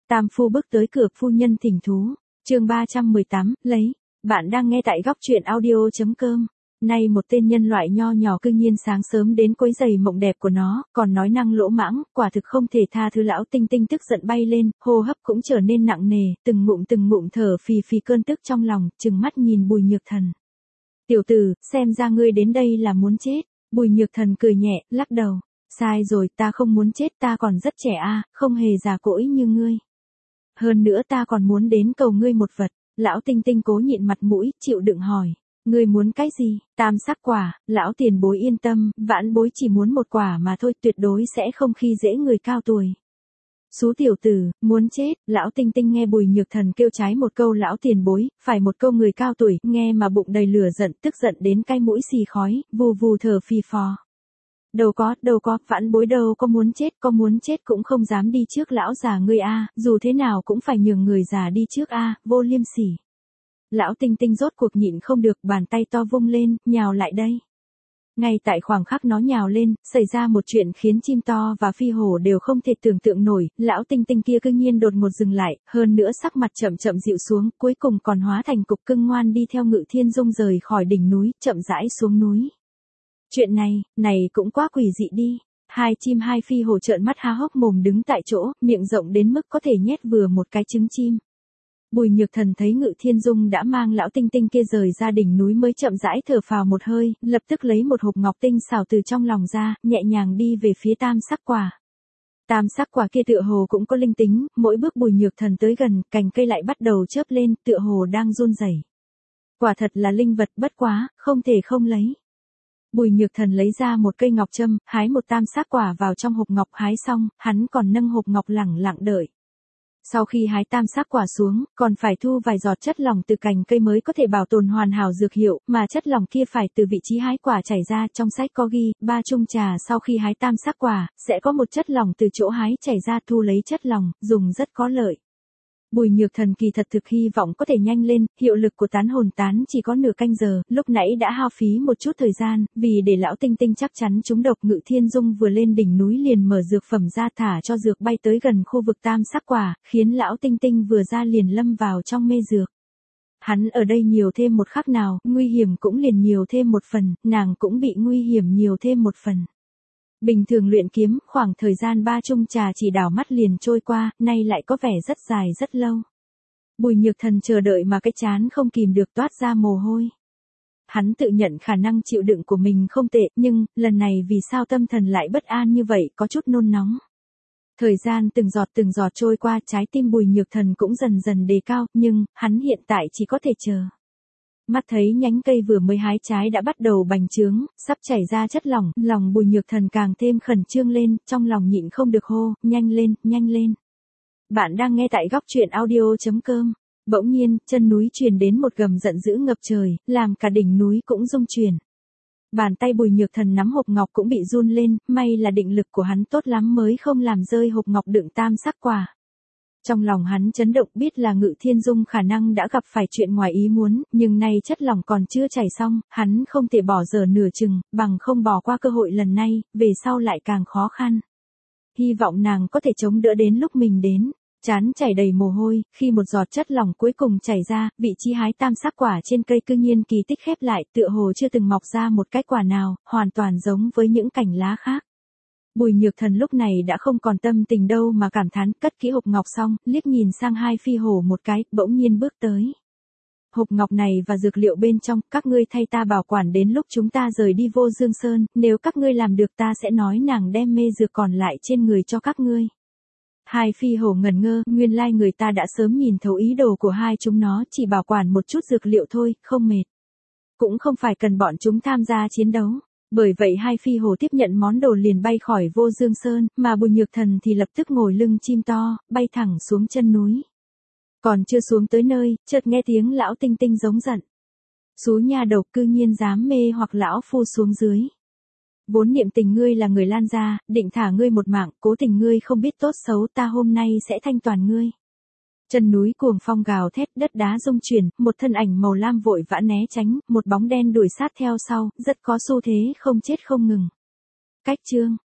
Tam phu bước tới cửa, phu nhân thỉnh thú. Chương 318, lấy. Bạn đang nghe tại góc truyện audio.com. Nay một tên nhân loại nho nhỏ cư nhiên sáng sớm đến quấy rầy mộng đẹp của nó, còn nói năng lỗ mãng, quả thực không thể tha thứ. Lão Tinh Tinh tức giận bay lên, hô hấp cũng trở nên nặng nề, từng ngụm thở phì phì cơn tức trong lòng, trừng mắt nhìn Bùi Nhược Thần. Tiểu tử, xem ra ngươi đến đây là muốn chết. Bùi Nhược Thần cười nhẹ, lắc đầu. Sai rồi, ta không muốn chết, ta còn rất trẻ không hề già cỗi như ngươi. Hơn nữa ta còn muốn đến cầu ngươi một vật. Lão Tinh Tinh cố nhịn mặt mũi, chịu đựng hỏi. Ngươi muốn cái gì? Tam sắc quả. Lão tiền bối yên tâm, vãn bối chỉ muốn một quả mà thôi, tuyệt đối sẽ không khi dễ người cao tuổi. Xú tiểu tử, muốn chết. Lão Tinh Tinh nghe Bùi Nhược Thần kêu trái một câu lão tiền bối, phải một câu người cao tuổi, nghe mà bụng đầy lửa giận, tức giận đến cay mũi xì khói, vù vù thở phì phò. Đâu có, vãn bối đâu có muốn chết cũng không dám đi trước lão già ngươi dù thế nào cũng phải nhường người già đi trước vô liêm sỉ. Lão Tinh Tinh rốt cuộc nhịn không được, bàn tay to vung lên, nhào lại đây. Ngay tại khoảng khắc nó nhào lên, xảy ra một chuyện khiến chim to và phi hổ đều không thể tưởng tượng nổi, lão Tinh Tinh kia cư nhiên đột ngột dừng lại, hơn nữa sắc mặt chậm chậm dịu xuống, cuối cùng còn hóa thành cục cưng ngoan đi theo Ngự Thiên Dung rời khỏi đỉnh núi, chậm rãi xuống núi. Chuyện này cũng quá quỷ dị đi. Hai chim hai phi hổ trợn mắt há hốc mồm đứng tại chỗ, miệng rộng đến mức có thể nhét vừa một cái trứng chim. Bùi Nhược Thần thấy Ngự Thiên Dung đã mang lão Tinh Tinh kia rời ra đỉnh núi mới chậm rãi thở phào một hơi, lập tức lấy một hộp ngọc tinh xảo từ trong lòng ra, nhẹ nhàng đi về phía tam sắc quả. Tam sắc quả kia tựa hồ cũng có linh tính, mỗi bước Bùi Nhược Thần tới gần, cành cây lại bắt đầu chớp lên, tựa hồ đang run rẩy. Quả thật là linh vật, bất quá, không thể không lấy. Bùi Nhược Thần lấy ra một cây ngọc châm, hái một tam sắc quả vào trong hộp ngọc, hái xong, hắn còn nâng hộp ngọc lẳng lặng đợi. Sau khi hái tam sắc quả xuống, còn phải thu vài giọt chất lỏng từ cành cây mới có thể bảo tồn hoàn hảo dược hiệu, mà chất lỏng kia phải từ vị trí hái quả chảy ra. Trong sách có ghi, 3 chung trà sau khi hái tam sắc quả, sẽ có một chất lỏng từ chỗ hái chảy ra, thu lấy chất lỏng, dùng rất có lợi. Bùi Nhược Thần kỳ thật thực hy vọng có thể nhanh lên, hiệu lực của tán hồn tán chỉ có nửa canh giờ, lúc nãy đã hao phí một chút thời gian, vì để lão Tinh Tinh chắc chắn trúng độc, Ngự Thiên Dung vừa lên đỉnh núi liền mở dược phẩm ra, thả cho dược bay tới gần khu vực tam sắc quả, khiến lão Tinh Tinh vừa ra liền lâm vào trong mê dược. Hắn ở đây nhiều thêm một khắc nào, nguy hiểm cũng liền nhiều thêm một phần, nàng cũng bị nguy hiểm nhiều thêm một phần. Bình thường luyện kiếm, khoảng thời gian 3 chung trà chỉ đảo mắt liền trôi qua, nay lại có vẻ rất dài rất lâu. Bùi Nhược Thần chờ đợi mà cái trán không kìm được toát ra mồ hôi. Hắn tự nhận khả năng chịu đựng của mình không tệ, nhưng, lần này vì sao tâm thần lại bất an như vậy, có chút nôn nóng. Thời gian từng giọt trôi qua, trái tim Bùi Nhược Thần cũng dần dần đề cao, nhưng, hắn hiện tại chỉ có thể chờ. Mắt thấy nhánh cây vừa mới hái trái đã bắt đầu bành trướng, sắp chảy ra chất lỏng, lòng Bùi Nhược Thần càng thêm khẩn trương lên, trong lòng nhịn không được hô, nhanh lên. Bạn đang nghe tại góc truyện audio.com. Bỗng nhiên, chân núi truyền đến một gầm giận dữ ngập trời, làm cả đỉnh núi cũng rung chuyển. Bàn tay Bùi Nhược Thần nắm hộp ngọc cũng bị run lên, may là định lực của hắn tốt lắm mới không làm rơi hộp ngọc đựng tam sắc quả. Trong lòng hắn chấn động, biết là Ngự Thiên Dung khả năng đã gặp phải chuyện ngoài ý muốn, nhưng nay chất lỏng còn chưa chảy xong, hắn không thể bỏ dở nửa chừng, bằng không bỏ qua cơ hội lần này, về sau lại càng khó khăn. Hy vọng nàng có thể chống đỡ đến lúc mình đến. Trán chảy đầy mồ hôi, khi một giọt chất lỏng cuối cùng chảy ra, vị trí hái tam sắc quả trên cây cư nhiên kỳ tích khép lại, tựa hồ chưa từng mọc ra một cái quả nào, hoàn toàn giống với những cành lá khác. Bùi Nhược Thần lúc này đã không còn tâm tình đâu mà cảm thán, cất kỹ hộp ngọc xong, liếc nhìn sang hai phi hổ một cái, bỗng nhiên bước tới. Hộp ngọc này và dược liệu bên trong, các ngươi thay ta bảo quản đến lúc chúng ta rời đi Vô Dương Sơn, nếu các ngươi làm được ta sẽ nói nàng đem mê dược còn lại trên người cho các ngươi. Hai phi hổ ngẩn ngơ, nguyên lai người ta đã sớm nhìn thấu ý đồ của hai chúng nó, chỉ bảo quản một chút dược liệu thôi, không mệt. Cũng không phải cần bọn chúng tham gia chiến đấu. Bởi vậy hai phi hổ tiếp nhận món đồ liền bay khỏi Vô Dương Sơn, mà Bùi Nhược Thần thì lập tức ngồi lưng chim to, bay thẳng xuống chân núi. Còn chưa xuống tới nơi, chợt nghe tiếng lão Tinh Tinh giống giận. Xú nha đầu, cư nhiên dám mê hoặc lão phu xuống dưới. Vốn niệm tình ngươi là người Lan gia, định thả ngươi một mạng, cố tình ngươi không biết tốt xấu, ta hôm nay sẽ thanh toàn ngươi. Chân núi cuồng phong gào thét, đất đá rung chuyển, một thân ảnh màu lam vội vã né tránh, một bóng đen đuổi sát theo sau, rất có xu thế không chết không ngừng. Cách chương